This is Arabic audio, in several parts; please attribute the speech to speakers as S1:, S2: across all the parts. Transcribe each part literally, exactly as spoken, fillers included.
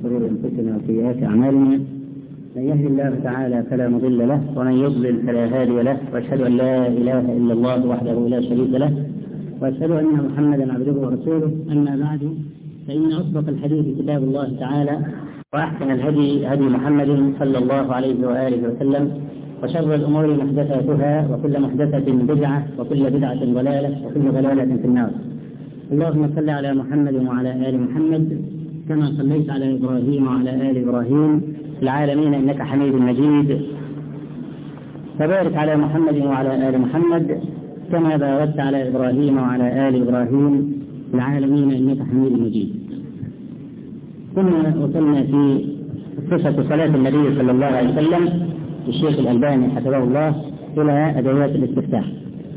S1: شرور أنفسنا وسيئات أعمالنا، من يهد الله تعالى فلا مضل له ومن يضلل فلا هادي له، وأشهد أن لا إله إلا الله وحده لا شريك له، وأشهد أن محمدا عبده ورسوله. أما بعد، فإن أصدق الحديث كتاب الله تعالى، وأحسن الهدي هدي محمد صلى الله عليه وآله وسلم، وشر الأمور محدثاتها، وكل محدثة بدعة، وكل بدعة ضلالة، وكل ضلالة في النار. اللهم صل على محمد وعلى آل محمد كما صليت على إبراهيم وعلى آل إبراهيم في العالمين إنك حميد مجيد، وبارك على محمد وعلى آل محمد كما باركت على إبراهيم وعلى آل إبراهيم في العالمين إنك حميد مجيد. كنا وصلنا في قصة صلاة النبي صلى الله عليه وسلم الشيخ الألباني حفظه الله إلى أدوات الاستفتاح.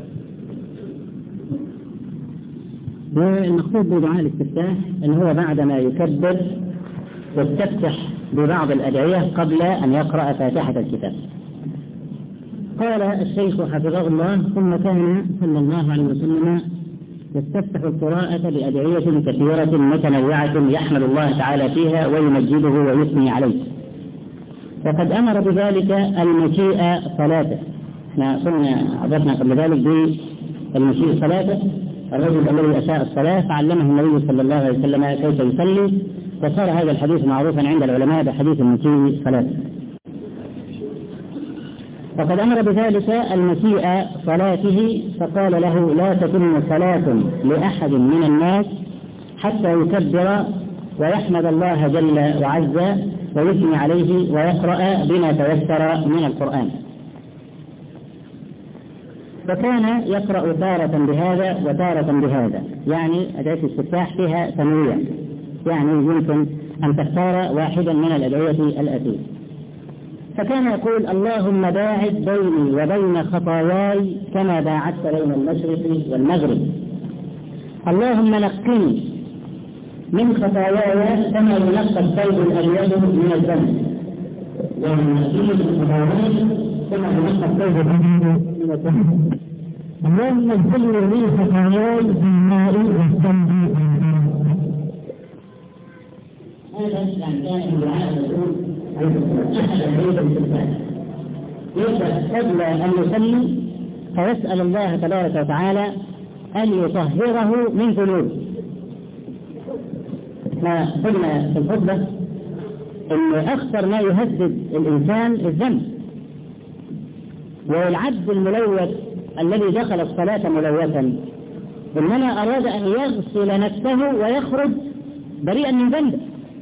S1: والمقصود بدعاء الاستفتاح أن هو بعدما يكبر يستفتح ببعض الأدعية قبل أن يقرأ فاتحة الكتاب. قال الشيخ حفظه الله: ثم كان صلى الله عليه وسلم يستفتح القراءة بأدعية كثيرة متنوعة يحمد الله تعالى فيها ويمجده ويثني عليه، فقد أمر بذلك المسيء صلاته. احنا قلنا عرفنا قبل ذلك بالمسيء صلاته، الرجل الذي أساء الصلاة فعلمه النبي صلى الله عليه وسلم كيف يصلي، وصار هذا الحديث معروفا عند العلماء بحديث المسيء صلاته. فقد أمر بذلك المسيء صلاته، فقال له: لا تتم صلاة لأحد من الناس حتى يكبر ويحمد الله جل وعز ويثني عليه ويقرأ بما تيسر من القرآن. فكان يقرأ تارة بهذا وتارة بهذا، يعني أدعية الاستفتاح فيها تنويع، يعني يمكن أن تختار واحدا من الأدعية الآتية. فكان يقول: اللهم باعد بيني وبين خطاياي كما باعدت بين المشرق والمغرب، اللهم نقني من خطاياي كما ينقى الثوب الأبيض من الدم، ونقني من خطاياي كما ينقى الثوب الأبيض من الدم، اللهم اغفر لي خطاياي بالماء والثلج والبرد. هذا يعني كان الدعاء الرسول أحد العيد الاستفتاح. يبدأ قبل أن يصلي فيسأل الله تبارك وتعالى أن يطهره من ذنوبه. ما قلنا في الخطبة أن أخطر ما يهدد الإنسان الذنب، والعبد الملوث الذي دخل الصلاة ملوثا إنما أراد أن يغسل نفسه ويخرج بريئا من ذنبه.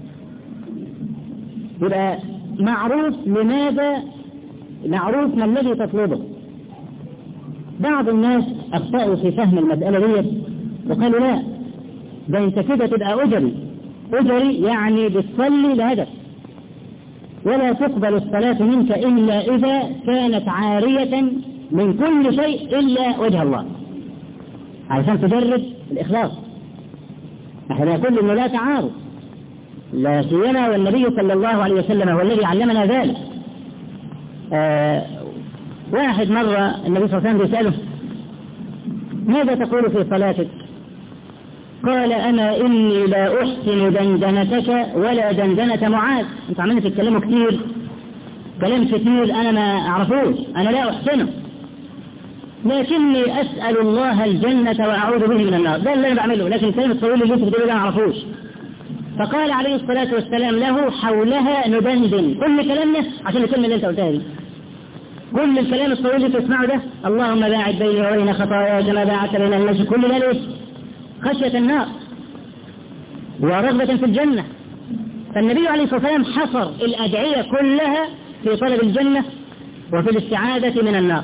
S1: يبقى معروف لماذا، معروف ما الذي تطلبه. بعض الناس أخطأوا في فهم المسألة دي وقالوا: لا، ده انت كده تبقى أجري. أجري يعني بتصلي لهدف، ولا تقبل الصلاة منك إلا إذا كانت عارية من كل شيء إلا وجه الله، علشان تجرب الإخلاص. نحن نقول إنه لا تعارض، لا سيما والنبي صلى الله عليه وسلم هو الذي علمنا ذلك. آه واحد مرة النبي صلى الله عليه وسلم يسأله: ماذا تقول في صلاتك؟ قال: أنا إني لا أحسن دندنتك ولا دندنة معاذ. أنت عمالين تتكلموا كتير، كلام كتير أنا ما أعرفوش، أنا لا أحسنه، لكني أسأل الله الجنة وأعوذ به من النار. ده اللي أنا بعمله، لكن كلمة طويلة اللي أنت بتقوله ده ما أعرفوش. فقال عليه الصلاة والسلام له: حولها ندندن كل كلامنا عشان الكلمة اللي أنت قلتها دي. كل الكلام الطويل اللي تسمعه ده: اللهم باعد بيني وبين خطاياي كما باعدت بين المشرق، كل ده ليه؟ خشية النار ورغبة في الجنة. فالنبي عليه الصلاة والسلام حصر الأدعية كلها في طلب الجنة وفي الاستعاذة من النار.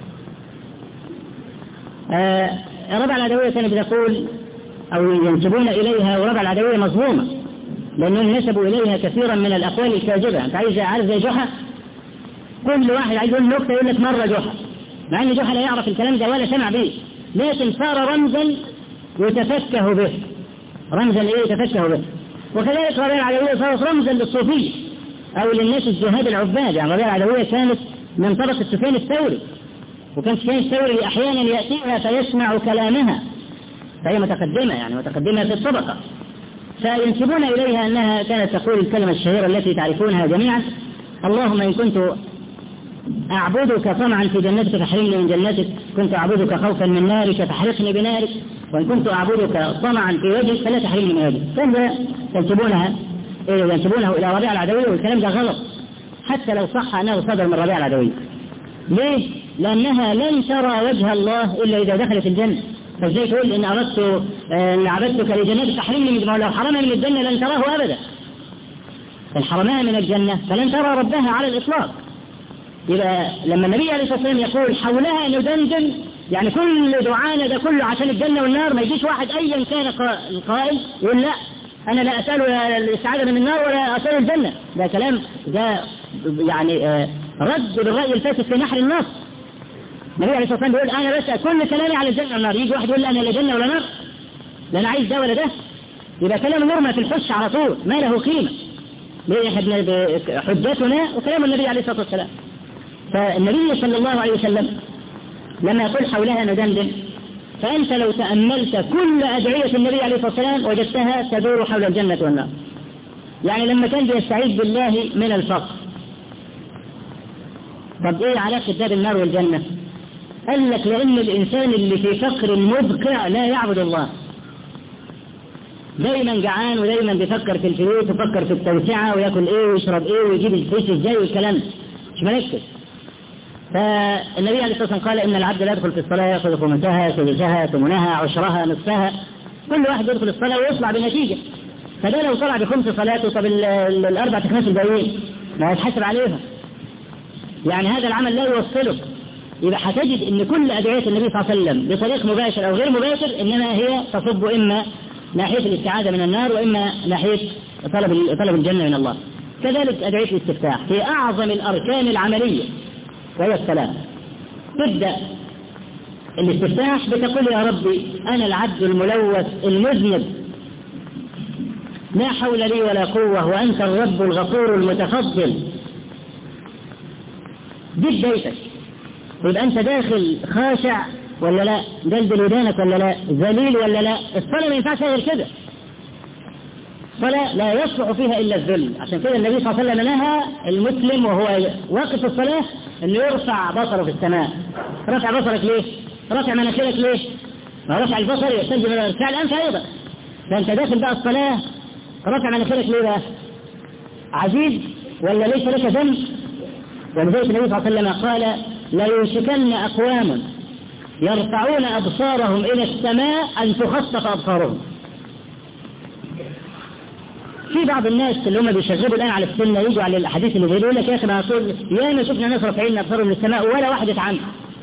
S1: آه ربع العدوية كانت بتقول أو ينسبون إليها، وربع العدوية مظلومة لأنهم نسبوا إليها كثيرا من الأقوال الكاذبة. أنت عايز عارف زي جحا، كل واحد عايز يقول نكتة يقول لك مرة جحا، مع أن جحا لا يعرف الكلام ده ولا سمع به، لكن صار رمزا يتفكه به، رمزا إيه يتفكه به. وكذلك ربيع العدوية صارت رمزا للصوفية أو للناس الزهاد العباد. يعني ربيع العدوية كانت من طبقة سفيان الثوري، وكان سفيان الثوري أحيانا يأتيها فيسمع كلامها، فهي متقدمة يعني متقدمة في الطبقة. فينسبون إليها أنها كانت تقول الكلمة الشهيرة التي تعرفونها جميعا: اللهم إن كنت أعبدك طمعا في جنتك فاحرمني من جنتك، كنت أعبدك خوفا من نارك فاحرقني بنارك، وإن كنت أعبدك طمعا في وجهك فلا تحرمني من وجهك. كذا ينسبونها ينسبونه إلى ربيعة العدوية، والكلام ده غلط حتى لو صح أنه صدر من ربيعة العدوية. ليه؟ لأنها لن ترى وجه الله إلا إذا دخلت الجنة. فازاي تقول إن أردت إن عبدتك لجنتك فاحرمني من جنتك؟ لو حرمها من الجنة لن تراه أبدا. إن حرمها من الجنة فلن ترى ربها على الإطلاق. يبقى لما النبي عليه الصلاة والسلام يقول حولها ندندن، يعني كل دعانا ده كله عشان الجنة والنار، ما يجيش واحد أيا كان القائل يقول لا أنا لا أسأل السعادة من النار ولا أسأل الجنة. ده كلام ده يعني رد بالرأي الفاسد في نحر النص. النبي عليه الصلاة والسلام بيقول أنا بسأل كل كلامي على الجنة والنار، يجي واحد يقول لا أنا لا جنة ولا نار، لا أنا عايز ده ولا ده، يبقى كلام مرمى في الحش على طول ما له قيمة. ليه حجتنا وكلام النبي عليه الصلاة والسلام. فالنبي صلى الله عليه وسلم لما يقول حولها ندندن، فأنت لو تأملت كل أدعية النبي عليه الصلاة والسلام وجدتها تدور حول الجنة والنار. يعني لما كان بيستعيذ بالله من الفقر، طب إيه علاقة ده بالنار والجنة؟ قال لك لأن الإنسان اللي في فقر مبقع لا يعبد الله، دايما جعان ودايما بيفكر في الفلوس ويفكر في التوسعة ويأكل إيه ويشرب إيه ويجيب الفلوس إزاي والكلام مش مركز. فالنبي عليه الصلاة والسلام قال إن العبد لا يدخل في الصلاة يأخذ خمسها سدسها ثمنها عشرها نصفها، كل واحد يدخل الصلاة ويطلع بنتيجة. فده لو طلع بخمس صلاته طب الأربع تخماس الباقيين ما يتحسب عليها، يعني هذا العمل لا يوصله. يبقى هتجد إن كل أدعية النبي صلى الله عليه وسلم بطريق مباشر أو غير مباشر إنما هي تصب إما ناحية الاستعاذة من النار وإما ناحية طلب طلب الجنة من الله. كذلك أدعية الاستفتاح في أعظم الأركان العملية وهي السلام. تبدأ الاستفتاح بتقول يا ربي أنا العبد الملوث المذنب لا حول لي ولا قوة وأنت الرب الغفور المتفضل. دي بدايتك، يبقى أنت داخل خاشع ولا لا، دلدل ودانك ولا لا، ذليل ولا لا. الصلاة ما ينفعش غير كده، الصلاة لا يصلح فيها إلا الذل. عشان كده النبي صلى الله عليه وسلم نهى المسلم وهو واقف الصلاة أنه يرفع بصره في السماء. رفع بصرك ليه؟ رفع مناخيرك ليه؟ ما رفع البصر يحتاج من ارتفاع الأنف أيضا. فأنت داخل بقى الصلاة رفع مناخيرك ليه بقى؟ عزيز ولا ليس لك ذنب؟ ولذلك النبي صلى الله عليه وسلم قال لا يوشكن أقوام يرفعون أبصارهم إلى السماء أن تخطف أبصارهم. في بعض الناس اللي هم بيشغلوا الآن على السنة يجوا على الأحاديث اللي بيقولوا لك يا أخي نقول يا ما شفنا ناس رافعين أبصارهم للسماء ولا واحد اتعمل.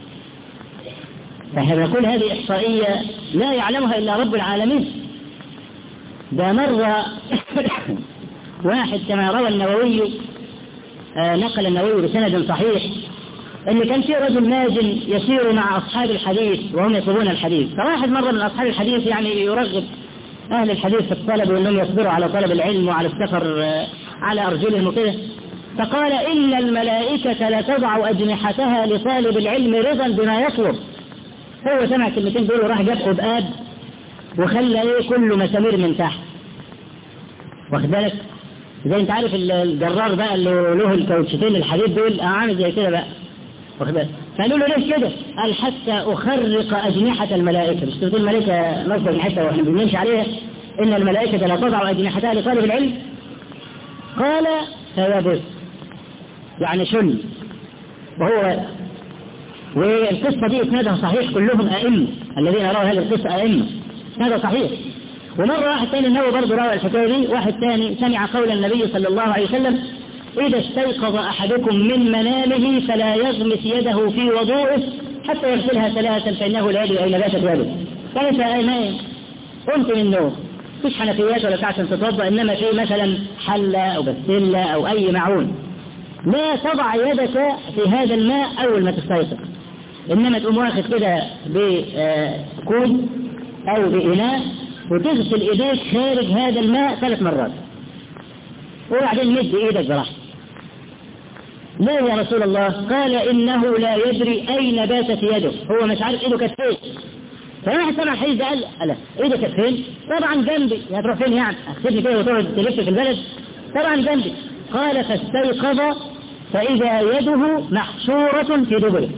S1: فاحنا نقول هذه إحصائية لا يعلمها إلا رب العالمين. ده مرة واحد كما روى النووي آه نقل النووي بسند صحيح ان كان في رجل ماجن يسير مع أصحاب الحديث وهم يطلبون الحديث. فواحد مرة من أصحاب الحديث يعني يرغب أهل الحديث في الطلب وأنهم يصبروا على طلب العلم وعلى السفر آه على أرجلهم وكده. فقال إن الملائكة لا تضع أجنحتها لطالب العلم رضا بما يطلب. هو سمع كلمتين دول وراح جاب قباب وخلى ايه كله مسامير من تحت، واخد بالك زي انت عارف الجرار بقى اللي له الكاوتشتين الحديد دول عامل زي كده بقى، واخد بالك. فقالوا له ليش كده؟ قال حتى اخرق اجنحه الملائكه. مش تقول الملائكه نصب اجنحتها واحنا بنمشي عليها ان الملائكه لا تضع اجنحتها لطالب العلم؟ قال فيبث يعني شن. وهو والقصة دي اسنادها صحيح، كلهم أئمة الذين رأوا هذه القصة أئمة، هذا صحيح. ومرة واحد ثاني النووي برضه روى الحكاية دي، واحد ثاني سمع قول النبي صلى الله عليه وسلم إذا استيقظ أحدكم من منامه فلا يغمس يده في وضوءه حتى يغسلها ثلاثا فإنه لا يدري أين باتت يده. فأنت نايم قمت من النوم مفيش حنفيات ولا بتاع عشان تتوضأ، إنما في مثلا حلة أو بسلة أو أي معون، لا تضع يدك في هذا الماء أول ما تستيقظ، إنما تقوم واخد كده بكوز أو بإناء وتغسل إيديك خارج هذا الماء ثلاث مرات وبعدين مد إيدك براحتك. ليه يا رسول الله؟ قال إنه لا يدري أين باتت يده، هو مش عارف إيده كانت فين. فواحد سمع الحديث ده قال لا ايه ده كانت فين؟ طبعا جنبي. يا تروح فين يعني؟ اخذني كده وتقعد تلف في البلد؟ طبعا جنبي. قال فاستيقظ فإذا يده محشورة في دبره.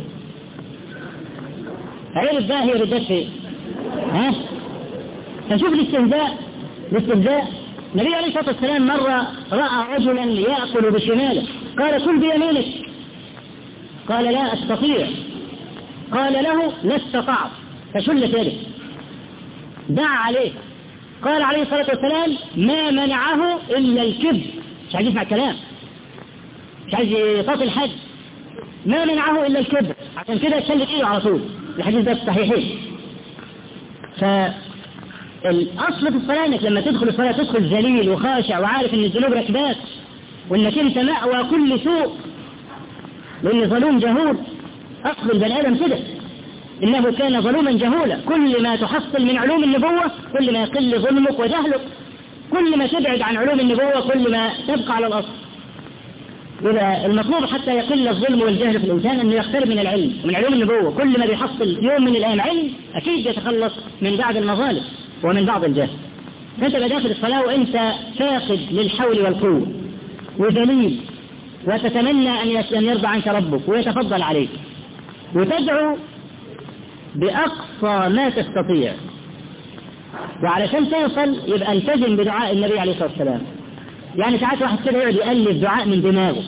S1: عرف بقى هي ردت فين؟ ها؟ فشوف الاستهزاء الاستهزاء. النبي عليه الصلاة والسلام مرة رأى رجلا يأكل بشماله، قال كل بيمينك. قال لا أستطيع. قال له لا استطعت، فشلت يده، دعا عليه. قال عليه الصلاة والسلام ما منعه إلا الكبر. مش عايز يسمع الكلام، مش عايز يطاط الحد، ما منعه إلا الكبر، عشان كده شلت إيده على طول. الحديث ده صحيحين. فالأصل في الصلاة إنك لما تدخل الصلاة تدخل ذليل وخاشع وعارف إن الذنوب ركبات وإنك أنت مأوى كل سوء، لأن ظلوم جهول. أصل البني آدم كده، إنه كان ظلوما جهولا. كل ما تحصل من علوم النبوة كل ما يقل ظلمك وجهلك، كل ما تبعد عن علوم النبوة كل ما تبقى على الأصل. إذا المطلوب حتى يقل الظلم والجهل في الإنسان أنه يقترب من العلم ومن علوم النبوة. كل ما بيحصل يوم من الأيام علم أكيد يتخلص من بعض المظالم ومن بعض الجهل. فأنت بداخل الصلاة وأنت فاقد للحول والقوة وذليل، وتتمنى أن يرضى عنك ربك ويتفضل عليك، وتدعو بأقصى ما تستطيع. وعلشان توصل يبقى التزم بدعاء النبي عليه الصلاة والسلام. يعني ساعات واحد كده يقعد يألف دعاء من دماغه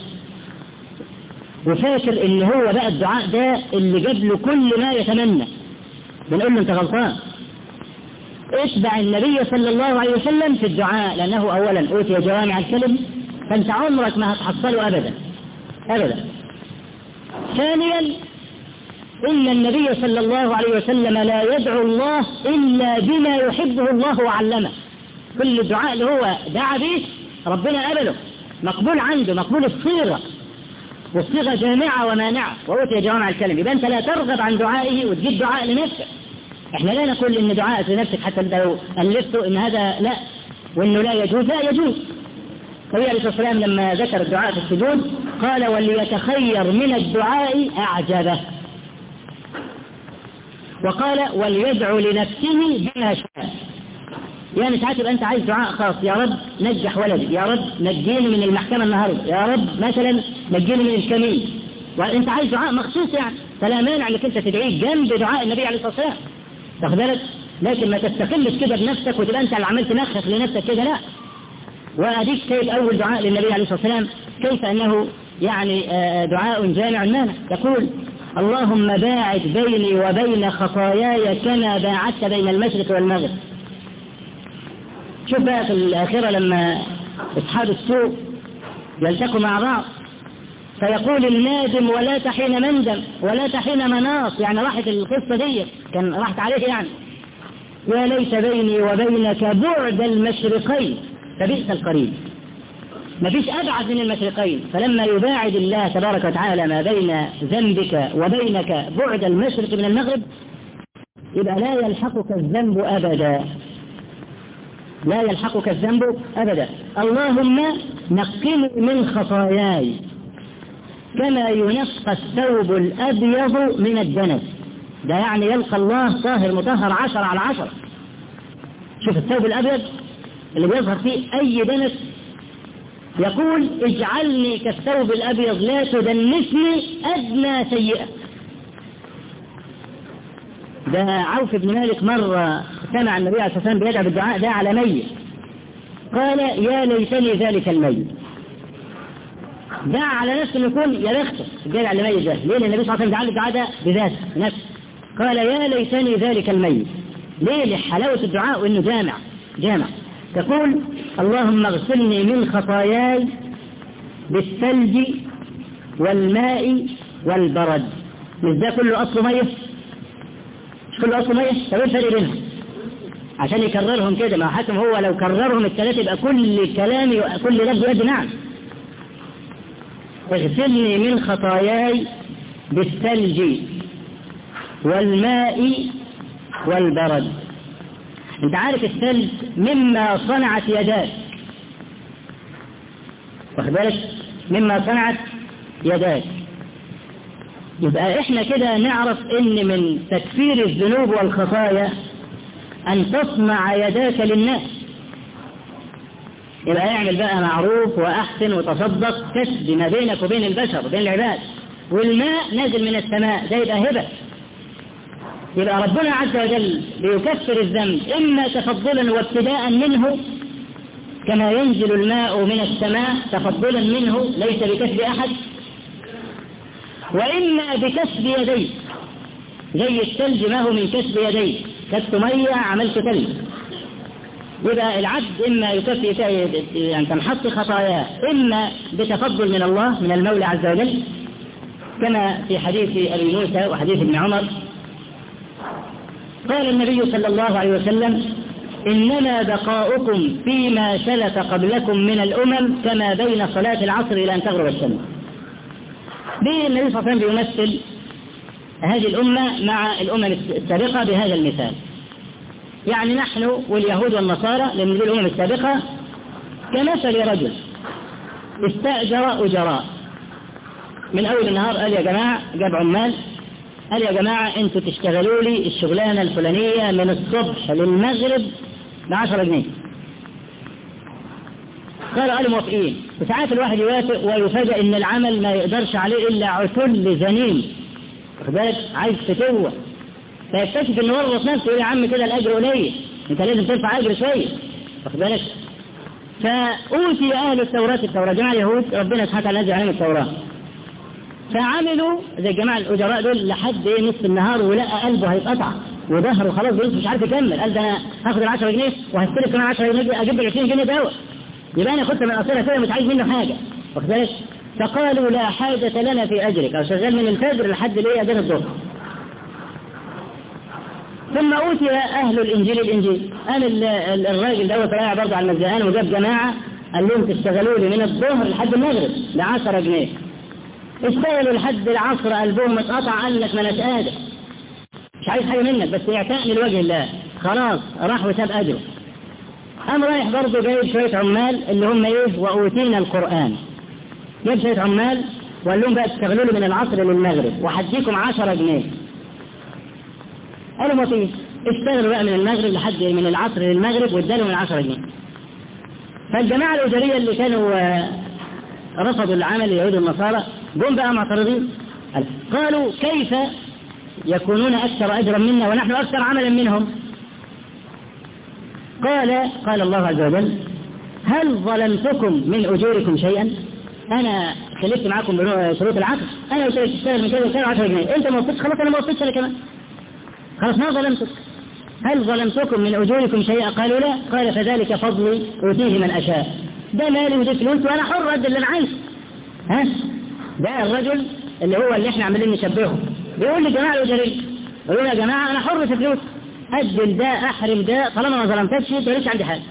S1: وفاكر ان هو بقى الدعاء ده اللي جاب له كل ما يتمنى. بنقول له انت غلطان، اتبع النبي صلى الله عليه وسلم في الدعاء، لانه اولا اوتي جوامع الكلم، فانت عمرك ما هتحصله ابدا ابدا. ثانيا ان النبي صلى الله عليه وسلم لا يدعو الله الا بما يحبه الله وعلمه. كل الدعاء اللي هو دعا به ربنا قبله، مقبول عنده، مقبول الصيغة، والصيغة جامعة ومانعة، وأوتي جوامع الكلم. يبقى أنت لا ترغب عن دعائه وتجيب دعاء لنفسك. احنا لا نقول ان دعائك لنفسك حتى لو ألفته ان هذا لا، وانه لا يجوز، لا يجوز. النبي عليه الصلاة والسلام لما ذكر الدعاء في السجود قال وليتخير من الدعاء أعجبه، وقال وليدعو لنفسه بما شاء. يعني ساعات يبقى أنت عايز دعاء خاص، يا رب نجح ولدي، يا رب نجيني من المحكمة النهاردة، يا رب مثلا نجيني من الكمين، وأنت عايز دعاء مخصوص يعني، فلا مانع أنك أنت تدعيه جنب دعاء النبي عليه الصلاة والسلام، تاخد بالك؟ لكن ما تستقلش كده بنفسك وتبقى أنت اللي عملت نخخ لنفسك كده، لا. وأديك كيف أول دعاء للنبي عليه الصلاة والسلام كيف أنه يعني دعاء جامع مانع. يقول اللهم باعد بيني وبين خطاياي كما باعدت بين المشرق والمغرب. شوف بقى في الآخرة لما أصحاب السوء يلتقوا مع بعض فيقول النادم ولا تحين مندم ولا تحين مناص، يعني راحت القصة دي كان راحت عليه يعني، يا ليت بيني وبينك بعد المشرقين فبئس القريب. ما فيش أبعد من المشرقين، فلما يباعد الله تبارك وتعالى ما بين ذنبك وبينك بعد المشرق من المغرب يبقى لا يلحقك الذنب أبدا، لا يلحقك الذنب أبدا. اللهم نقني من خطاياي كما ينقى الثوب الأبيض من الدنس. ده يعني يلقى الله طاهر مطهر عشر على عشر. شوف الثوب الأبيض اللي بيظهر فيه أي دنس، يقول اجعلني كالثوب الأبيض لا تدنسني أدنى سيئة. ده عوف بن مالك مرة سمع النبي عليه الصلاة والسلام بيدعو بالدعاء ده على ميت، قال يا ليتني ذلك الميت. دعا على نفسه انه يكون يا بخته الجاي على الميت ده، ليه؟ لأن النبي صلى الله عليه وسلم دعا الدعاء ده بذاته نفسه، قال يا ليتني ذلك الميت. ليه؟ لحلاوة الدعاء وانه جامع جامع. تقول اللهم اغسلني من خطاياي بالثلج والماء والبرد. مش ده كله أصله مية؟ مش كله أصله مية؟ طب ايه الفرق بينهم؟ عشان يكررهم كده، ما حكم هو لو كررهم الثلاثة يبقى كل كلامي كل لفظ يد نعم. اغسلني من خطاياي بالثلج والماء والبرد. انت عارف الثلج مما صنعت يداك، واخد بالك؟ مما صنعت يداك. يبقى احنا كده نعرف ان من تكفير الذنوب والخطايا ان تصنع يداك للناس. يبقى اعمل بقى معروف واحسن وتصدق، كسب ما بينك وبين البشر وبين العباد. والماء نازل من السماء، ده يبقى هبة. يبقى ربنا عز وجل ليكفر الذنب إما تفضلا وابتداء منه كما ينزل الماء من السماء تفضلا منه ليس بكسب أحد، وإما بكسب يديه زي الثلج ما هو من كسب يديه، كسب مية عملت ثلج. يبقى العبد إما يكفي يعني تنحط خطاياه إما بتفضل من الله من المولى عز وجل كما في حديث أبي موسى وحديث ابن عمر قال النبي صلى الله عليه وسلم إنما بقاؤكم فيما سلف قبلكم من الأمم كما بين صلاة العصر إلى أن تغرب الشمس. النبي صلى الله عليه وسلم بيمثل هذه الأمة مع الأمم السابقة بهذا المثال. يعني نحن واليهود والنصارى لأن دي الأمم السابقة كمثل رجل استأجر أجراء من أول النهار، قال يا جماعة جاب عمال، قال يا جماعة انتوا تشتغلوا لي الشغلانة الفلانية من الصبح للمغرب بعشرة جنيه. قالوا قالوا موافقين. وساعات الواحد يوافق ويفاجئ ان العمل ما يقدرش عليه الا عتل زنين، بالك عايز فتوة، فيكتشف ان ورط نفسه يقول يا عم كده الاجر قليل، انت لازم ترفع اجر شويه، واخد بالك. فأوتي اهل التوراة التوراة جماعة اليهود ربنا سبحانه وتعالى نزل عليهم التوراة، فعملوا زي الجماعة الأجراء دول لحد ايه نصف النهار ولقى قلبه هيتقطع وظهره خلاص بيقول مش عارف يكمل. قال ده انا هاخد ال عشرة جنيه وهستلف كمان عشرة جنيه اجيب ال عشرين جنيه دواء، يبقى انا خدت من اصلها كده مش عايز منه حاجه، واخد بالك. فقالوا لا حاجه لنا في اجرك، او شغال من الفجر لحد الايه اذان الظهر. ثم اوتي اهل الانجيل الانجيل، قال الراجل دوت رايح برضه على المزيان وجاب جماعه قال لهم تشتغلوا لي من الظهر لحد المغرب ب عشرة جنيه. اشتغلوا لحد العصر قلبهم اتقطع، قال لك ما اناش قادر مش عايز حاجه منك بس اعتقني لوجه الله، خلاص راح وساب اجره. قام رايح برضه جايب شويه عمال اللي هم ايه واوتينا القران، جايب شويه عمال وقال لهم بقى تشتغلوا لي من العصر للمغرب وهديكم عشرة جنيه. قالوا ما فيش، اشتغلوا بقى من المغرب لحد من العصر للمغرب وادالهم العشرة جنيه. فالجماعه الاجريه اللي كانوا رفضوا العمل اليهود والنصارى جم بقى معترضين، قالوا كيف يكونون أكثر أجرا منا ونحن أكثر عملا منهم؟ قال قال الله عز وجل هل ظلمتكم من أجوركم شيئا؟ أنا خلفت معكم بشروط العقد، أنا قلت لك تشتغل من كذا وكذا عشرة جنيه، أنت ما وصلتش خلاص أنا ما وصلتش أنا كمان، خلاص ما ظلمتك. هل ظلمتكم من أجوركم شيئا؟ قالوا لا. قال فذلك فضلي أوتيه من أشاء، ده مالي ودي فلوس وأنا حر أدي اللي أنا عايزه. ها ده الرجل اللي هو اللي احنا عاملين نشبهه بيقول لجماعة الأجرية، يقول يا جماعة أنا حر في فلوس، أدل ده أحرم ده طالما ما ظلمتكش أنت ماليش عندي حاجة.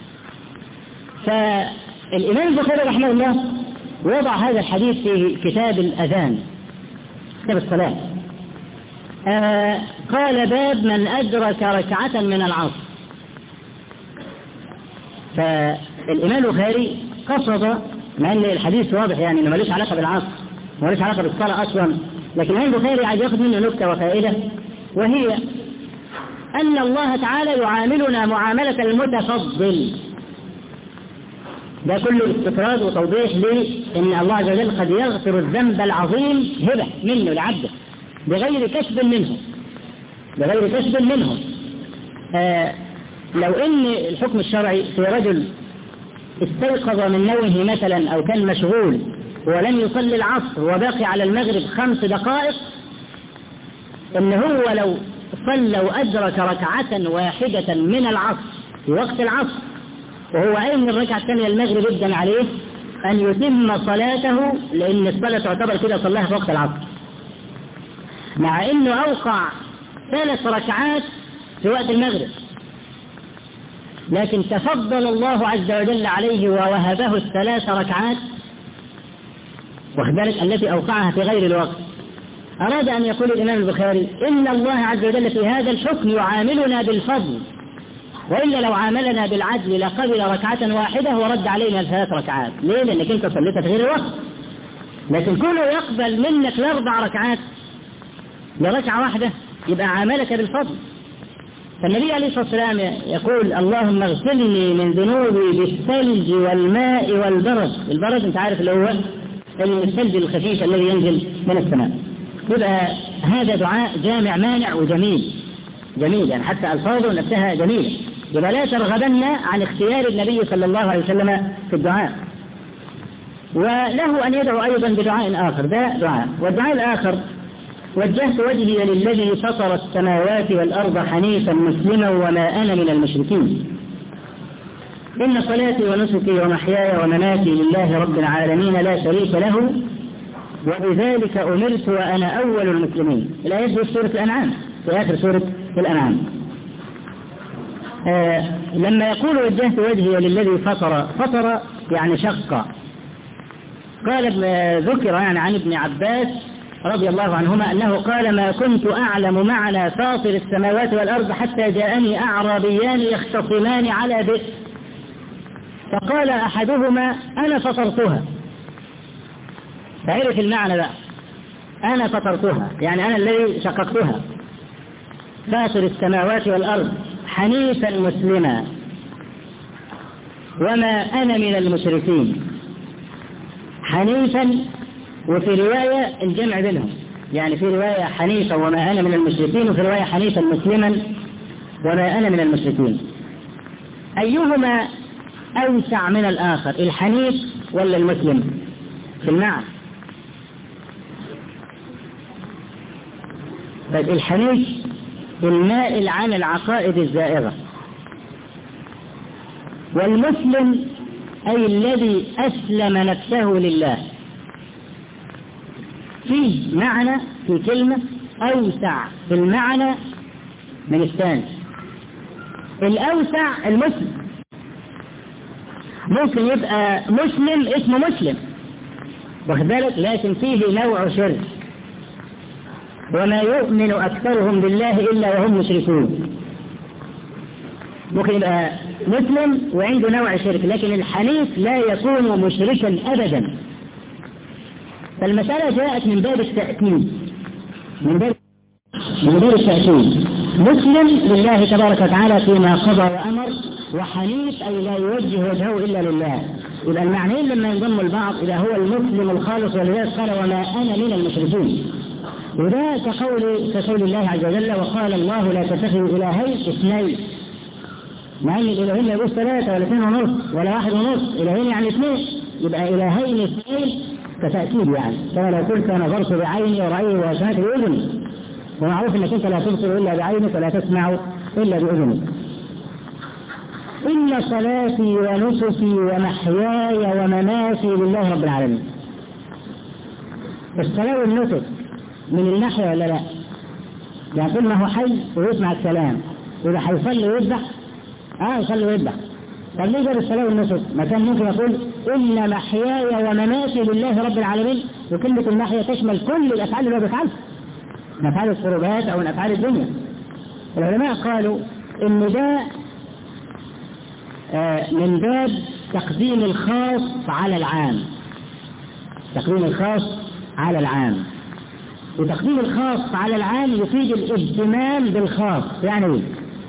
S1: فالإمام البخاري رحمه الله وضع هذا الحديث في كتاب الأذان كتاب الصلاة. آه قال باب من أدرك ركعة من العصر. فالإمام البخاري قصد مع أن الحديث واضح يعني أنه ملوش علاقة بالعصر ملوش علاقة بالصلاة أصلا، لكن الإمام البخاري عايز ياخذ منه نكتة وفائدة، وهي أن الله تعالى يعاملنا معاملة المتفضل. ده كله استطراد وتوضيح لأن الله عز وجل قد يغفر الذنب العظيم هبة منه لعبده بغير كسب منه بغير كسب منه. آه لو أن الحكم الشرعي في رجل استيقظ من نومه مثلا أو كان مشغول ولم يصلي العصر وباقي على المغرب خمس دقائق، إن هو لو صلى وأدرك ركعة واحدة من العصر في وقت العصر وهو أين الركعة الثانية المغرب يبدأ عليه أن يتم صلاته، لأن الصلاة تعتبر كده صلاها في وقت العصر، مع أنه أوقع ثلاث ركعات في وقت المغرب، لكن تفضل الله عز وجل عليه ووهبه الثلاث ركعات وذلك التي أوقعها في غير الوقت. أراد أن يقول الإمام البخاري إن الله عز وجل في هذا الحكم يعاملنا بالفضل، وإلا لو عاملنا بالعدل لقبل ركعة واحدة ورد علينا الثلاث ركعات. ليه؟ لأنك أنت صليت في غير الوقت، لكن كله يقبل منك الأربع ركعات لركعة واحدة يبقى عاملك بالفضل. فالنبي عليه الصلاة والسلام يقول اللهم اغسلني من ذنوبي بالثلج والماء والبرد. البرد انت عارف اللي هو الثلج الخفيف الذي ينزل من السماء. يبقى هذا دعاء جامع مانع وجميل جميل، يعني حتى ألفاظه نفسها جميلة. يبقى لا ترغبن عن اختيار النبي صلى الله عليه وسلم في الدعاء. وله أن يدعو أيضا بدعاء آخر، ده دعاء. والدعاء الآخر وجهت وجهي للذي فطر السماوات والأرض حنيفا مسلما وما أنا من المشركين إن صلاتي ونسكي ومحياي ومماتي لله رب العالمين لا شريك له وبذلك أمرت وأنا أول المسلمين. الآية في سورة الأنعام، في آخر سورة الأنعام. آه لما يقول وجهت وجهي للذي فطر، فطر يعني شق. قال ذكر يعني عن ابن عباس رضي الله عنهما أنه قال ما كنت أعلم معنى فاطر السماوات والأرض حتى جاءني أعرابيان يختصمان على بئر فقال أحدهما أنا فطرتها. فعرف المعنى بقى، أنا فطرتها يعني أنا الذي شققتها. فاطر السماوات والأرض حنيفا مسلما وما أنا من المشركين. حنيفا وفي رواية الجمع بينهم، يعني في رواية حنيفا وما أنا من المشركين، وفي رواية حنيفا مسلما وما أنا من المشركين. أيهما أوسع من الآخر، الحنيف ولا المسلم في المعنى؟ طيب الحنيف المائل عن العقائد الزائغة، والمسلم أي الذي أسلم نفسه لله. فيه معنى في كلمة أوسع في المعنى من الثاني. الأوسع المسلم، ممكن يبقى مسلم اسمه مسلم واخد بالك، لكن فيه نوع شرك، وما يؤمن أكثرهم بالله إلا وهم مشركون. ممكن يبقى مسلم وعنده نوع شرك، لكن الحنيف لا يكون مشركا أبدا. فالمسألة جاءت من باب التأكيد، من باب من باب التأكيد. مسلم لله تبارك وتعالى فيما قضى وأمر، وحنيف أي لا يوجه وجهه إلا لله. يبقى المعنيين لما ينضموا البعض إذا هو المسلم الخالص، ولذلك قال وما أنا من المشركين. وده كقول كقول الله عز وجل وقال الله لا تتخذوا إلهين اثنين، مع ان الإلهين لا يجوز ثلاثة ولا اثنين ونص ولا واحد ونص، إلهين يعني اثنين، يبقى إلهين اثنين كتأكيد. يعني كما لو قلت نظرت بعيني ورأيي وسمعت بأذني، ومعروف انك انت لا تبصر إلا بعينك ولا تسمع إلا بأذنك. إن صلاتي ونسكي ومحياي ومماتي لله رب العالمين. الصلاة والنسك من الناحية ولا لا؟ يعني كل ما هو حي ويسمع الكلام، إذا حيصلي ويذبح اه يصلي ويذبح. طب ليه جاب الصلاة والنسك؟ ما كان ممكن يقول إن محياي ومماتي لله رب العالمين، وكلمة المحيا تشمل كل الأفعال اللي هو بيفعلها، من أفعال القربات أو من أفعال الدنيا. العلماء قالوا إن ده آه من باب تقديم الخاص على العام، تقديم الخاص على العام. وتقديم الخاص على العام يفيد الاهتمام بالخاص. يعني ايه؟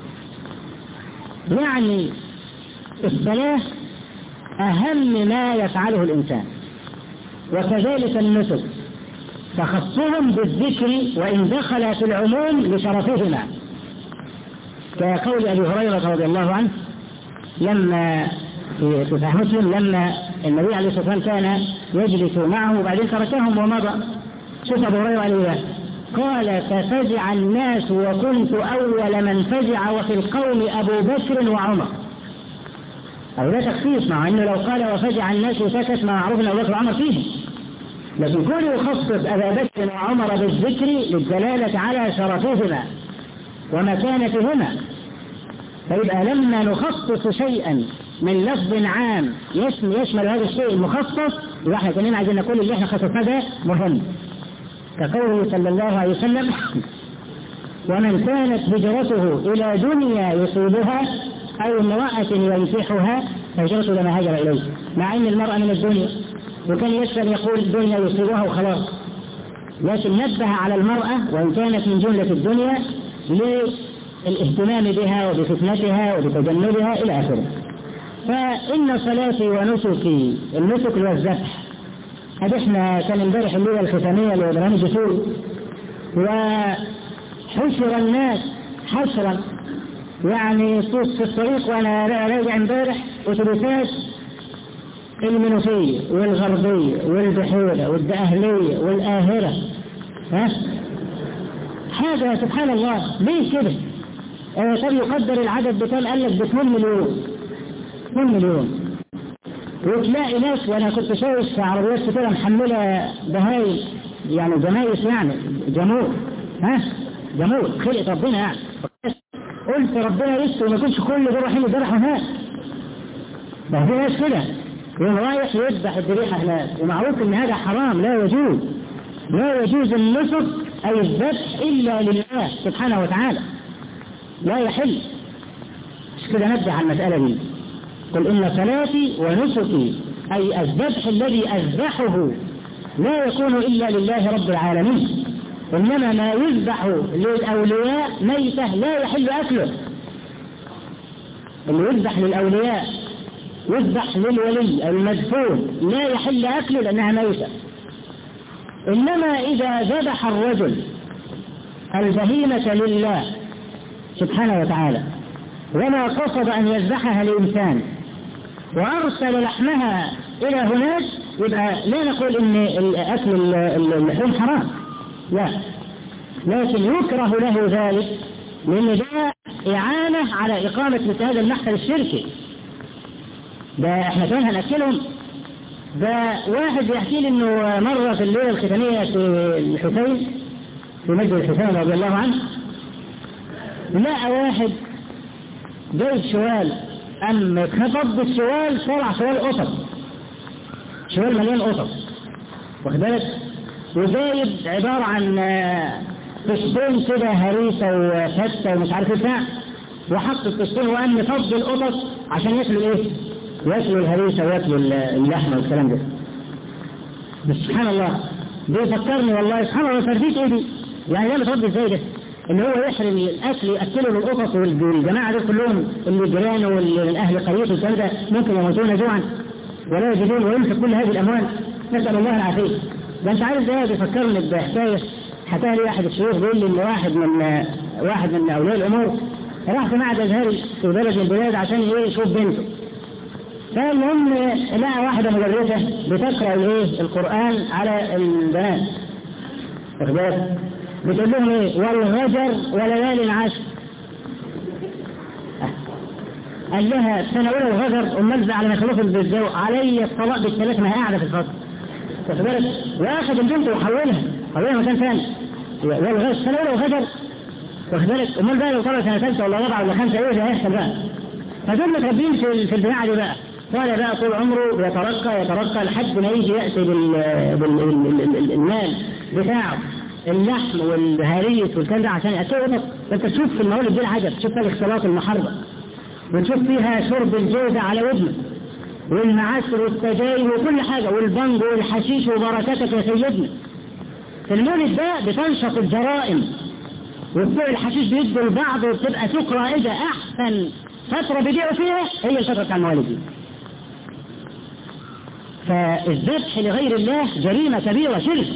S1: يعني الصلاة أهم ما يفعله الإنسان، وكذلك النسك تخصهم بالذكر وإن دخل في العموم لشرفهما، كقول أبي هريرة رضي الله عنه لما في صحيح مسلم لما النبي عليه الصلاة والسلام كان يجلس معه وبعدين تركهم ومضى. شوف أبو هريرة عليه قال ففزع الناس وكنت أول من فزع وفي القوم أبو بكر وعمر. أو لا تخصيص، مع أنه لو قال وفزع الناس وسكت ما معروف أن أبو بكر وعمر فيه، لكن كونه يخصص أبا بكر وعمر بالذكر للدلالة على شرفهما ومكانتهما. فيبقى لما نخصص شيئا من لفظ عام يشمل هذا الشيء المخصص، يبقى احنا كنا عايزين نقول اللي احنا خصصناه ده مهم، كقوله صلى الله عليه وسلم ومن كانت هجرته إلى دنيا يصيبها أو امرأة ينكحها فهجرته لما هاجر إليه، مع أن المرأة من الدنيا، وكان يسأل يقول الدنيا يصيبها وخلاص. لكن نبه على المرأة وإن كانت من جملة الدنيا للاهتمام بها وبفتنتها وبتجنبها إلى آخره. فإن صلاتي ونسكي، النسك والذبح، هذا احنا كان امبارح الليلة الختامية لبرنامج دستور، وحشر الناس حشرا، يعني في الطريق وانا راجع امبارح اتوبيسات المنوفية والغربية والبحيرة والدقهلية والآهرة، ها حاجة سبحان الله. ليه كده؟ آه طب يقدر العدد بكام؟ قال لك باثنين مليون اثنين مليون. وتلاقي ناس، وانا كنت شايف عربيات كتيرة محملة بهاي يعني جمايس، يعني جمهور، ها جمهور خلقت ربنا يعني. قلت ربنا يستر وما يكونش كل ده رايحين يذبحوا هناك. ده في ناس كده يوم رايح يذبح الذبيحة هناك، ومعروف ان هذا حرام، لا يجوز لا يجوز النسك اي الذبح الا لله سبحانه وتعالى، لا يحل. مش كده نبدأ على المسألة دي. قل إن صلاتي ونسكي أي الذبح الذي أذبحه لا يكون إلا لله رب العالمين، إنما ما يذبح للأولياء ميتة لا يحل أكله. اللي يذبح للأولياء يذبح للولي المدفون لا يحل أكله لأنها ميتة. إنما إذا ذبح الرجل البهيمة لله سبحانه وتعالى وما قصد أن يذبحها لإنسان وأرسل لحمها إلى هناك، يبقى لا نقول إن أكل اللحوم حرام، لا، لكن يكره له ذلك لأن ده إعانة على إقامة مثل هذا المحفل الشركي. ده إحنا كمان هنأكلهم. ده واحد يحكي لي إنه مرة في الليلة الختامية في الحسين في مسجد الحسين رضي الله عنه، لقى واحد جايب شوال، أما خطب بالشوال طلع شوال قطط، شوال مليان قطط، واخد بالك، وجايب عبارة عن طشتين كده هريسة وفتة ومش عارف ايه بتاع، وحط الطشتين وقام يفض القطط عشان ياكلوا ايه؟ ياكلوا الهريسة وياكلوا اللحمة والكلام ده. بس سبحان الله بيفكرني والله سبحان الله فرديت ايه دي؟ يعني ده متربي ازاي ده؟ ان هو يحرم الاكل ياكله للقطط والجماعه دول كلهم اللي جيرانه واللي من اهل قريته والكلام ده ممكن يموتون جوعا ولا يجدون، ويمسك كل هذه الاموال، نسال الله العافيه. ده انت عارف ده بيفكرني بحكايه حكاها لي واحد الشيوخ بيقول لي ان واحد من واحد من اولياء الامور راح في معهد ازهري في بلد من البلاد عشان ايه يشوف بنته. فالمهم لقى واحده مدرسه بتقرا الايه القران على البنات، واخد بالك، بتقول لهم ايه؟ والغجر وليال عشر. قال لها السنه الاولى الغجر امال على ما خلصوا بالزوج علي الطلاق بالثلاث ما هي قاعده في الفصل، واخد بالك، واخد البنت وحولها حولها مكان ثاني. والغجر السنه الاولى الغجر، واخد بالك، امال بقى لو طلع سنه ثالثه ولا رابعه ولا خمسه ايه اللي هيحصل بقى؟ فدول متربيين في في البيعه دي بقى، طالع بقى طول عمره يترقى يترقى لحد ما يجي ياتي بالمال بتاعه اللحم والهريس والكلام ده عشان يأكله. انت تشوف في الموالد دي العجب، تشوف فيها الاختلاط المحرم، وتشوف فيها شرب الجوزة على ودنه والمعسر والسجاير وكل حاجة والبنج والحشيش وبركاتك يا سيدنا. في المولد ده بتنشط الجرائم، وبتوع الحشيش بيدوا البعض وبتبقى سوق رائجة. احسن فترة بيبيعوا فيها هي الفترة بتاع الموالد دي. فالذبح لغير الله جريمة كبيرة شرك.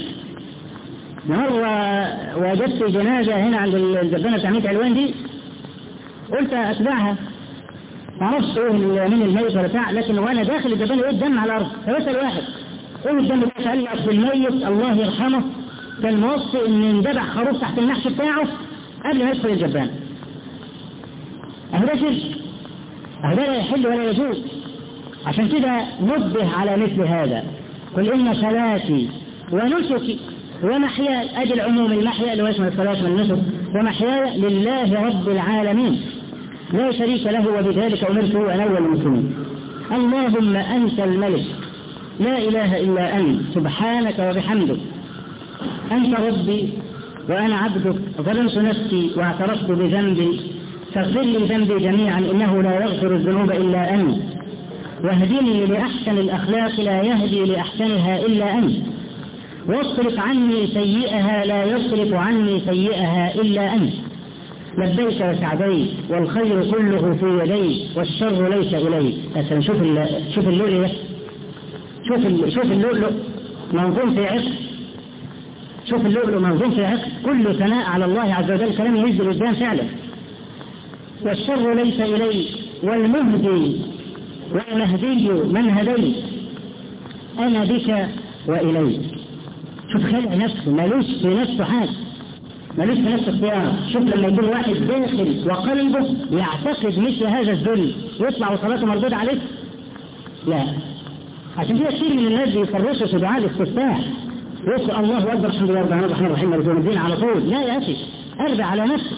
S1: مرة وجدت جنازة هنا عند الجبانة بتاع ميت علوان دي، قلت أتبعها معرفش ايه من الميت ولا بتاع، لكن وانا داخل الجبانة ايه الدم على الأرض، فبسأل واحد ايه الدم ده؟ قال لي أصل الميت الله يرحمه كان موصي ان يندبح خروف تحت النحش بتاعه قبل ما يدخل الجبانة. أهدا شرك، أهدا لا يحل ولا يجوز. عشان كده نبه على مثل هذا. قل إن صلاتي ونسكي ومحياي، أدي العموم المحيا اللي هو اسمه الصلاة والنسك، ومحياي لله رب العالمين لا شريك له وبذلك أمرت أن أول المسلمين. اللهم أنت الملك لا إله إلا أنت سبحانك وبحمدك، أنت ربي وأنا عبدك، ظلمت نفسي واعترفت بذنبي، فاغفر لي ذنبي جميعا إنه لا يغفر الذنوب إلا أنت، واهدني لأحسن الأخلاق لا يهدي لأحسنها إلا أنت، واصرف عني سيئها لا يصرف عني سيئها إلا أنت، لبيك وسعديك والخير كله في يديك والشر ليس إليك. مثلا شوف شوف اللؤلؤ ده، شوف شوف اللؤلؤ منظوم في عقد، شوف اللؤلؤ منظوم في عقد، كله ثناء على الله عز وجل، كلام ينزل قدام فعلا. والشر ليس إليك والمهدي والمهدي من هديت أنا بك وإليك. شوف خلق نفسه، مالوش في نفسه حاجة، مالوش في نفسه اختيار. شوف لما يكون واحد داخل وقلبه يعتقد مثل هذا الذل يطلع وصلاته مردود عليه؟ لا. عشان كده كثير من الناس بيفرشوا في دعاء الاستفتاح، يقول الله أكبر الحمد لله رب العالمين الرحمن الرحيم مالك يوم الدين على طول. لا يا أخي، أرجع على نفسك.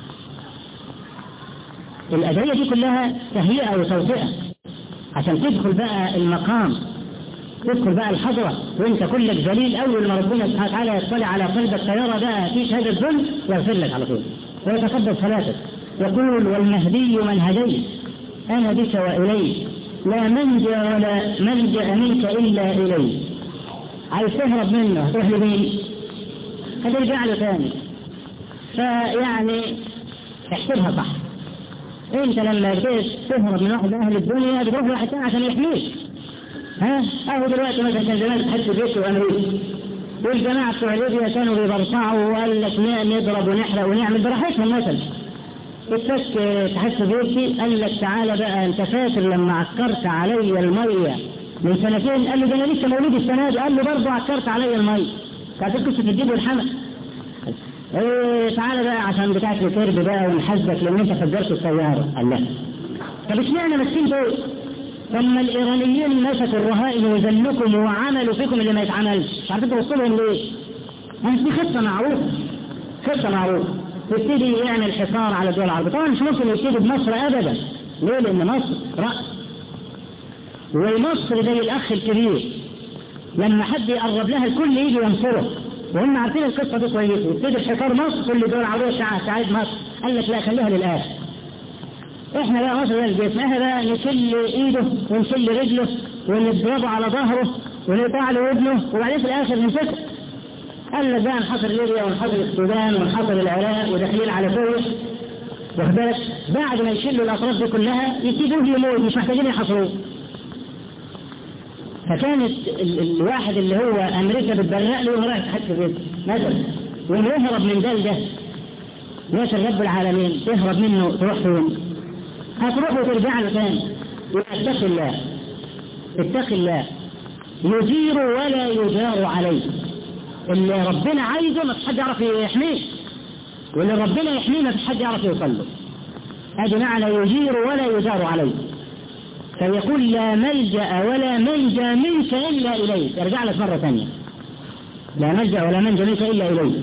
S1: الأدعية دي كلها تهيئة وتوطئة عشان تدخل بقى المقام، تدخل بقى الحضرة وانت كلك ذليل. اول ما ربنا سبحانه وتعالى يطلع على قلبك سيرى بقى فيش هذا الذل يغفر لك على طول ويتقبل صلاتك. يقول والمهدي من هديت انا بك واليك لا منجا ولا ملجا منك الا اليك. عايز تهرب منه هتروح لمين؟ هترجع له ثاني. فيعني احسبها صح. انت لما بتيجي تهرب من واحد من اهل الدنيا بتروح لواحد ثاني عشان يحميك. ها اهو دلوقتي مثلا كان زمان تحس بيته وامريكا والجماعه بتوع ليبيا كانوا بيبرطعوا وقال لك نضرب ونحرق ونعمل براحتهم. مثلا التك تحس بيتي قال لك تعالى بقى انت فاكر لما عكرت علي الميه من سنتين؟ قال له ده انا لسه مولود السنه دي. قال له برضه عكرت علي الميه. كانت قصه الديب والحمل. ايه تعالى بقى عشان بتاعت الكرب بقى ونحاسبك لان انت فجرت السياره. قال لا. طب اشمعنى ماسكين دول؟ لما الإيرانيين مسكوا الرهائن وذلكم وعملوا فيكم اللي ما يتعملش، مش عارفين توصلهم ليه؟ دي خطة معروفة، خطة معروفة. يبتدي يعمل حصار على الدول العربية. طبعا مش ممكن يبتدي بمصر أبدا. ليه؟ لأن مصر رأس، ومصر زي الأخ الكبير لما حد يقرب لها الكل يجي ينصره، وهم عارفين القصة دي كويس. يبتدي بحصار مصر، كل الدول العربية تعايد مصر. قال لك لا خليها للآخر. احنا بقى مصر زي الجسم، احنا بقى نشل ايده ونشل رجله ونضربه على ظهره ونقطع له ودنه وبعدين في الاخر نمسكه. قال لك بقى نحاصر ليبيا ونحاصر السودان ونحاصر العراق وداخلين على سوريا. واخد بالك؟ بعد ما يشلوا الاطراف دي كلها يسيبوه يموت، مش محتاجين يحاصروه. فكانت ال الواحد اللي هو امريكا بتبرق له وهو رايح تحت بيته مثلا ويهرب من ده لده. ياسر رب العالمين تهرب منه تروح فين؟ هتروح وترجع له ثاني. اتق الله، اتق الله يجير ولا يجار عليه. اللي ربنا عايزه ما فيش حد يعرف يحميه، واللي ربنا يحميه ما فيش حد يعرف يوصل له. هذا معنى يجير ولا يجار عليه. فيقول لا ملجأ ولا منجا منك إلا إليك. ارجع لك مرة ثانية، لا ملجأ ولا منجا منك إلا إليك.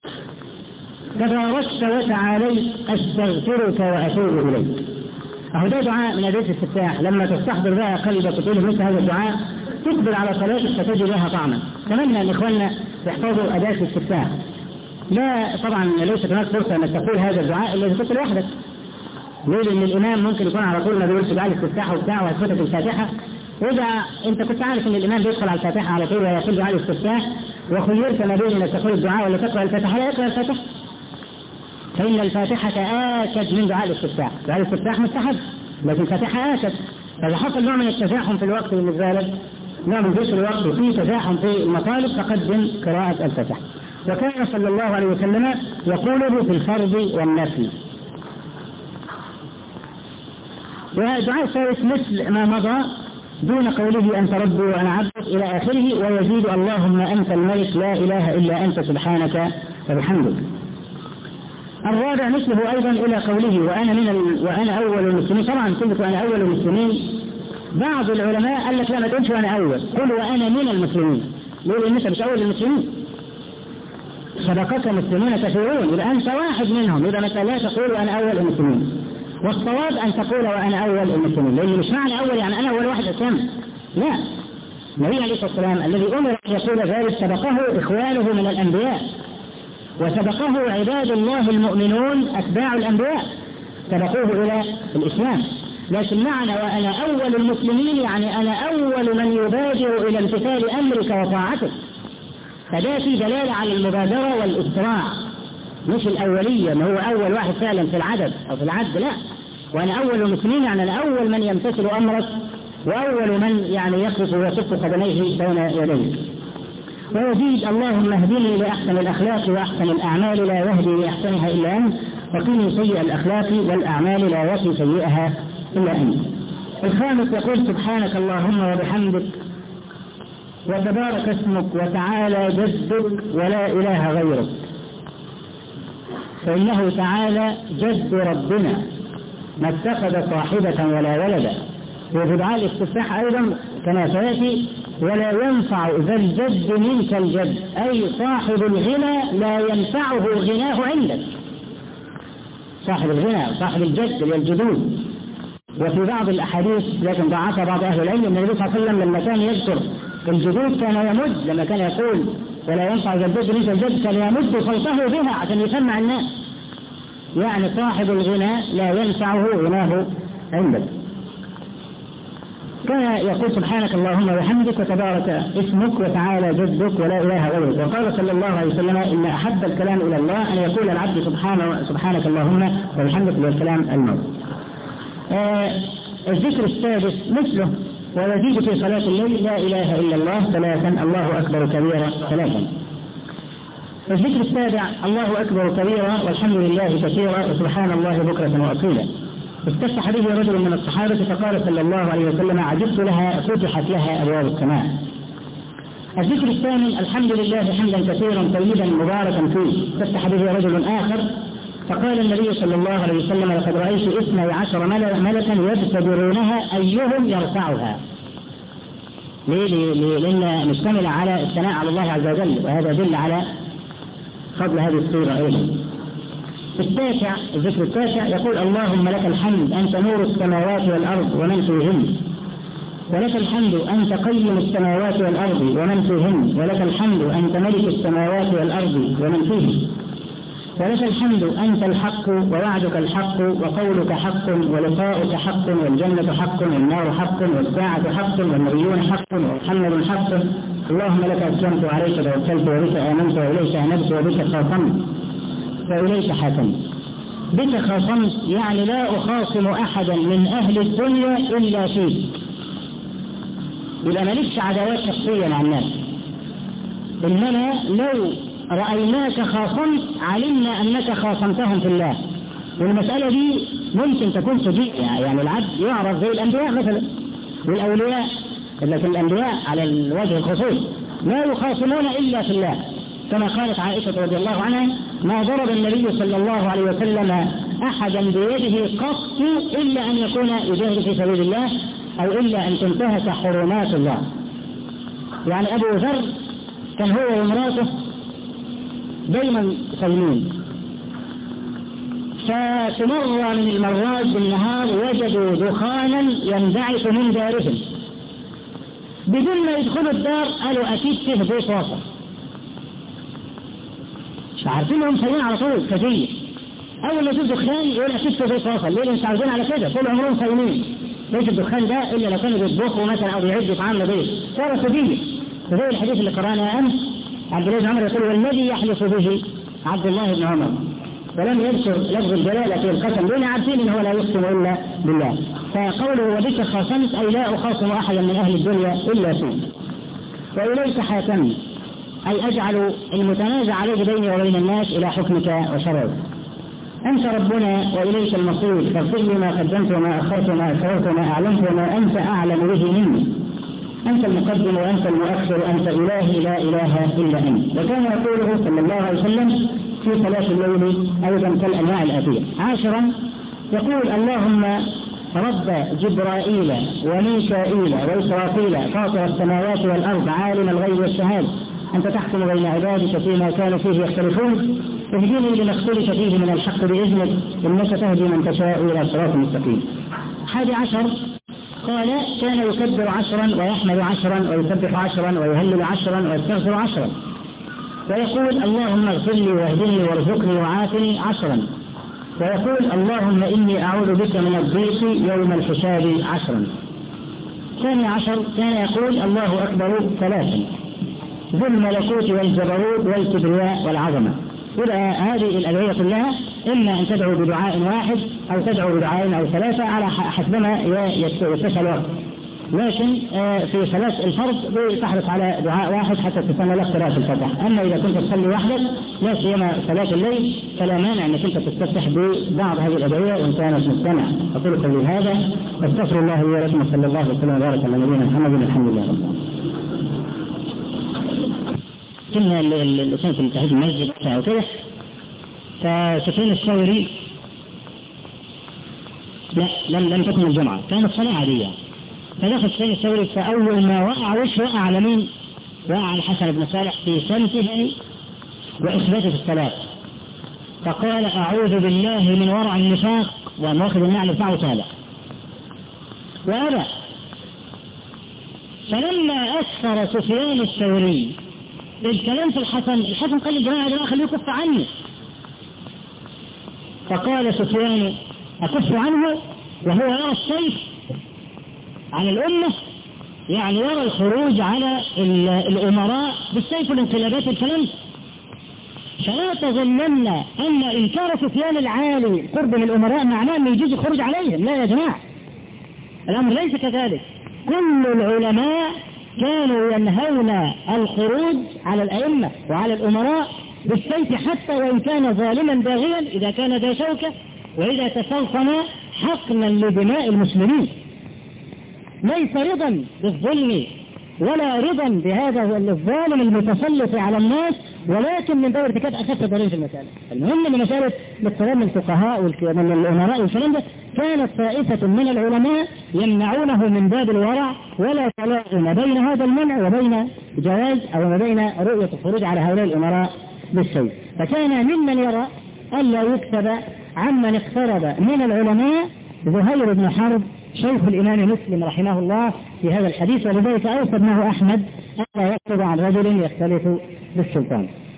S1: تباركت وتعاليت أستغفرك وأتوب إليك. أهو ده دعاء من أدعية الاستفتاح. لما تستحضر بقى قلبك وتقول مثل هذا الدعاء تقبل على صلاتك فتجد لها طعما. أتمنى أن إخواننا يحفظوا أدعية الاستفتاح. لا طبعا ليس هناك فرصة أنك تقول هذا الدعاء إلا إذا كنت لوحدك. ليه؟ لأن الإمام ممكن يكون على طول ما بيقولش دعاء الاستفتاح وبتاع وهتفوتك الفاتحة. وإذا أنت كنت عارف أن الإمام بيدخل على الفاتحة على طول ويقول دعاء الاستفتاح وخيرت ما بين أنك تقول الدعاء ولا تقرأ الفاتحة، لا يقرأ الفاتحة، فإن الفاتحة آكد من دعاء الاستفتاح. دعاء الاستفتاح مستحب لكن الفاتحة آكد. فإذا حصل نوع من التزاحم في الوقت بالنسبة لك، نوع من جسر الوقت وفي تزاحم في المطالب، فقدم قراءة الفاتحة. وكان صلى الله عليه وسلم يقوله في الفرض والنفل. ودعاء الثالث مثل ما مضى دون قوله أنت ربي وأنا عبدك إلى آخره، ويزيد اللهم أنت الملك لا إله إلا أنت سبحانك وبحمدك. الرابع مثله أيضا إلى قوله وأنا من ال... وأنا أول المسلمين. طبعا كلمة وأنا أول المسلمين بعض العلماء قال لك لا ما تقولش وأنا أول، قل وأنا من المسلمين. ليه؟ لأن أنت مش أول المسلمين، سبقك مسلمون كثيرون، يبقى أنت واحد منهم. يبقى مثلا لا تقول وأنا أول المسلمين، والصواب أن تقول وأنا أول المسلمين، لأن مش معنى أول يعني أنا أول واحد أسلم. لا، النبي عليه الصلاة والسلام الذي أمر أن يقول ذلك سبقه إخوانه من الأنبياء، وسبقه عباد الله المؤمنون أتباع الأنبياء سبقوه إلى الإسلام. لكن معنى وأنا أول المسلمين يعني أنا أول من يبادر إلى امتثال أمرك وطاعتك. فده في دلالة على المبادرة والإسراع، مش الأولية ما هو أول واحد فعلا في العدد أو في العد، لا، وأنا أول المسلمين يعني أنا أول من يمتثل أمرك وأول من يعني يقف ويصف قدميه بين يديه. ويزيد اللهم اهدني لأحسن الأخلاق وأحسن الأعمال لا يهدي لأحسنها إلا أنت، وقني سيء الأخلاق والأعمال لا يقي سيئها إلا أنت. الخامس يقول سبحانك اللهم وبحمدك وتبارك اسمك وتعالى جدك ولا إله غيرك، فإنه تعالى جد ربنا ما اتخذ صاحبة ولا ولدا. وفي دعاء الاستفتاح أيضا كما سيأتي ولا ينفع ذا الجد منك الجد، أي صاحب الغنى لا ينفعه غناه عندك، صاحب الغنى صاحب الجد والجدود. وفي بعض الأحاديث لكن ضعفها بعض أهل العلم أن النبي صلى الله عليه وسلم لما كان يذكر الجدود كان يمد، لما كان يقول ولا ينفع ذا الجد منك الجد كان يمد صوته بها عشان يسمع الناس، يعني صاحب الغنى لا ينفعه غناه عندك. كان يقول سبحانك اللهم وبحمدك وتبارك اسمك وتعالى جدك ولا إله غيرك. وقال صلى الله عليه وسلم إن أحب الكلام إلى الله أن يقول العبد سبحانه سبحانك اللهم وبحمدك والكلام الموت. آه الذكر السادس مثله ويزيد في صلاة الليل لا إله إلا الله ثلاثا، الله أكبر كبيرا ثلاثا. الذكر السابع الله أكبر كبيرا والحمد لله كثيرا وسبحان الله بكرة وأصيلا. استفتح به رجل من الصحابة فقال صلى الله عليه وسلم عجبت لها فتحت لها أبواب السماء. الذكر الثامن الحمد لله حمدا كثيرا طيبا مباركا فيه. استفتح به رجل آخر فقال النبي صلى الله عليه وسلم لقد رأيت اثني عشر ملكا يبتدرونها أيهم يرفعها. ليه؟ لأن مشتمل على الثناء على الله عز وجل، وهذا يدل على فضل هذه السورة أيضا. التاسع الذكر التاسع يقول اللهم لك الحمد أنت نور السماوات والأرض ومن فيهن، ولك الحمد أنت قيم السماوات والأرض ومن فيهن، ولك الحمد أنت ملك السماوات والأرض ومن فيهن، ولك الحمد أنت الحق ووعدك الحق وقولك حق ولقاؤك حق والجنة حق والنار حق والساعة حق والنبيون حق ومحمد حق. اللهم لك أسلمت وعليك توكلت وبك آمنت وإليك أنبت وبك خاصمت وإليك حاكمت. بك خاصمت يعني لا أخاصم أحدا من أهل الدنيا إلا فيك، يبقى مالكش عداوات شخصية مع الناس، إنما لو رأيناك خاصمت علمنا أنك خاصمتهم في الله. والمسألة دي ممكن تكون فجيئة، يعني العبد يعرف زي الأنبياء مثلا والأولياء، لكن الأنبياء على الوجه الخصوص لا يخاصمون إلا في الله، كما قالت عائشة رضي الله عنها ما ضرب النبي صلى الله عليه وسلم أحدا بيده قط إلا أن يكون يجاهد في سبيل الله أو إلا أن تنتهك حرمات الله. يعني أبو ذر كان هو ومراته دايما صايمين، ففي مرة من المرات بالنهار وجدوا دخانا ينبعث من دارهم، بدون ما يدخلوا الدار قالوا أكيد فيه بيت وسط، مش عارفين هم صايمين على طول كثير. أول ما يشوف دخان يقول أكيد فيه بيت وسط، ليه؟ مش عارفين على كده، طول عمرهم صايمين. ليش الدخان ده إلا لو كانوا بيطبخوا مثلا أو بيعدوا طعام لبيت صار كثير. وزي الحديث اللي قرأناه أمس عبد الله بن عمر يقول والذي يحلف به عبد الله بن عمر، ولم يذكر لفظ الجلالة في القسم لأن عارفين إن هو لا يقسم إلا بالله. فقوله وبك خاصمت أي لا أخاصم أحدا من أهل الدنيا إلا فيه. وإليك حاكمت أي أجعل المتنازع عليه بيني وبين الناس إلى حكمك وشرعك. أنت ربنا وإليك المصير، فاغفر لي ما قدمت وما أخرت وما أسررت وما أعلنت وما أنت أعلم به مني. أنت المقدم وأنت المؤخر، أنت إلهي لا إله إلا أنت. وكان يقوله صلى الله عليه وسلم في صلاة الليل أيضا كالأنواع الآتية. عاشرا يقول اللهم رب جبرائيل وميكائيل وإسرافيل فاطر السماوات والأرض عالم الغيب والشهادة أنت تحكم بين عبادك فيما كانوا فيه يختلفون، اهدني لما اختلف فيه من الحق بإذنك إنك تهدي من تشاء إلى صراط مستقيم. حادي عشر قال كان يكبر عشرا ويحمد عشرا ويسبح عشرا ويهلل عشرا ويستغفر عشرا، ويقول اللهم اغفر لي واهدني وارزقني وعافني عشرا، ويقول اللهم إني أعوذ بك من الضيق يوم الحساب عشرا. ثاني عشر كان يقول الله أكبر ثلاثا، ذو الملكوت والجبروت والكبرياء والعظمة. إذا هذه الأدعية كلها إما أن تدعو بدعاء واحد أو تدعو بدعاء أو ثلاثة على حسبما يتسع الوقت، لكن في صلاة الفرض تحرص على دعاء واحد حتى تسمى لك قراءة الفاتحة. أما إذا كنت تصلي وحدك لا سيما صلاة الليل فلا مانع أنك أنت تستفتح ببعض هذه الأدعية وإن كانت مستمعة. أقول قولي هذا واستغفر الله لي ولكم صلى الله عليه وسلم وبارك على نبينا محمد الحمد لله رب العالمين. كنا اللي كان في تحديد المسجد وكذا فسفيان الثوري لا لم لم تكن الجمعة، كانت صلاة عادية، فدخل سفيان الثوري فأول ما وقع وش وقع على مين؟ وقع على الحسن بن صالح في سمته وإثباته في الصلاة، فقال أعوذ بالله من ورع النفاق ومواخذ النعل بتاعه تالع وأبى. فلما أكثر سفيان الثوري الكلام في الحسن، الحسن قال للجماعة يا جماعة خليه يكف عني، فقال سفيان أكف عنه وهو يرى السيف على الأمة، يعني يرى الخروج على الأمراء بالسيف والانقلابات الكلام. فلا تظنن أن إنكار سفيان العالي قرب من الأمراء معناه أنه يجوز الخروج عليهم، لا يا جماعة، الأمر ليس كذلك. كل العلماء كانوا ينهون الخروج على الأئمة وعلى الأمراء بالسيف حتى وإن كان ظالما باغيا إذا كان ذا شوكة وإذا تسلطن حقنا لدماء المسلمين. ليس رضا بالظلم ولا رضا بهذا الظالم المتسلط على الناس، ولكن من دور ارتكاب أخف ضرر في المسألة. المهم أن مسألة الاقتراب من الفقهاء ومن الأمراء والكلام ده كانت طائفة من العلماء يمنعونه من باب الورع، ولا تلاقي بين هذا المنع وبين جواز أو ما بين رؤية الخروج على هؤلاء الأمراء بالسيف. فكان ممن يرى ألا يكتب عمن اقترب من العلماء زهير بن حرب شيخ الإمام مسلم رحمه الله في هذا الحديث، ولذلك أوصى ابنه أحمد ألا يكتب عن رجل يختلف بالسلطان.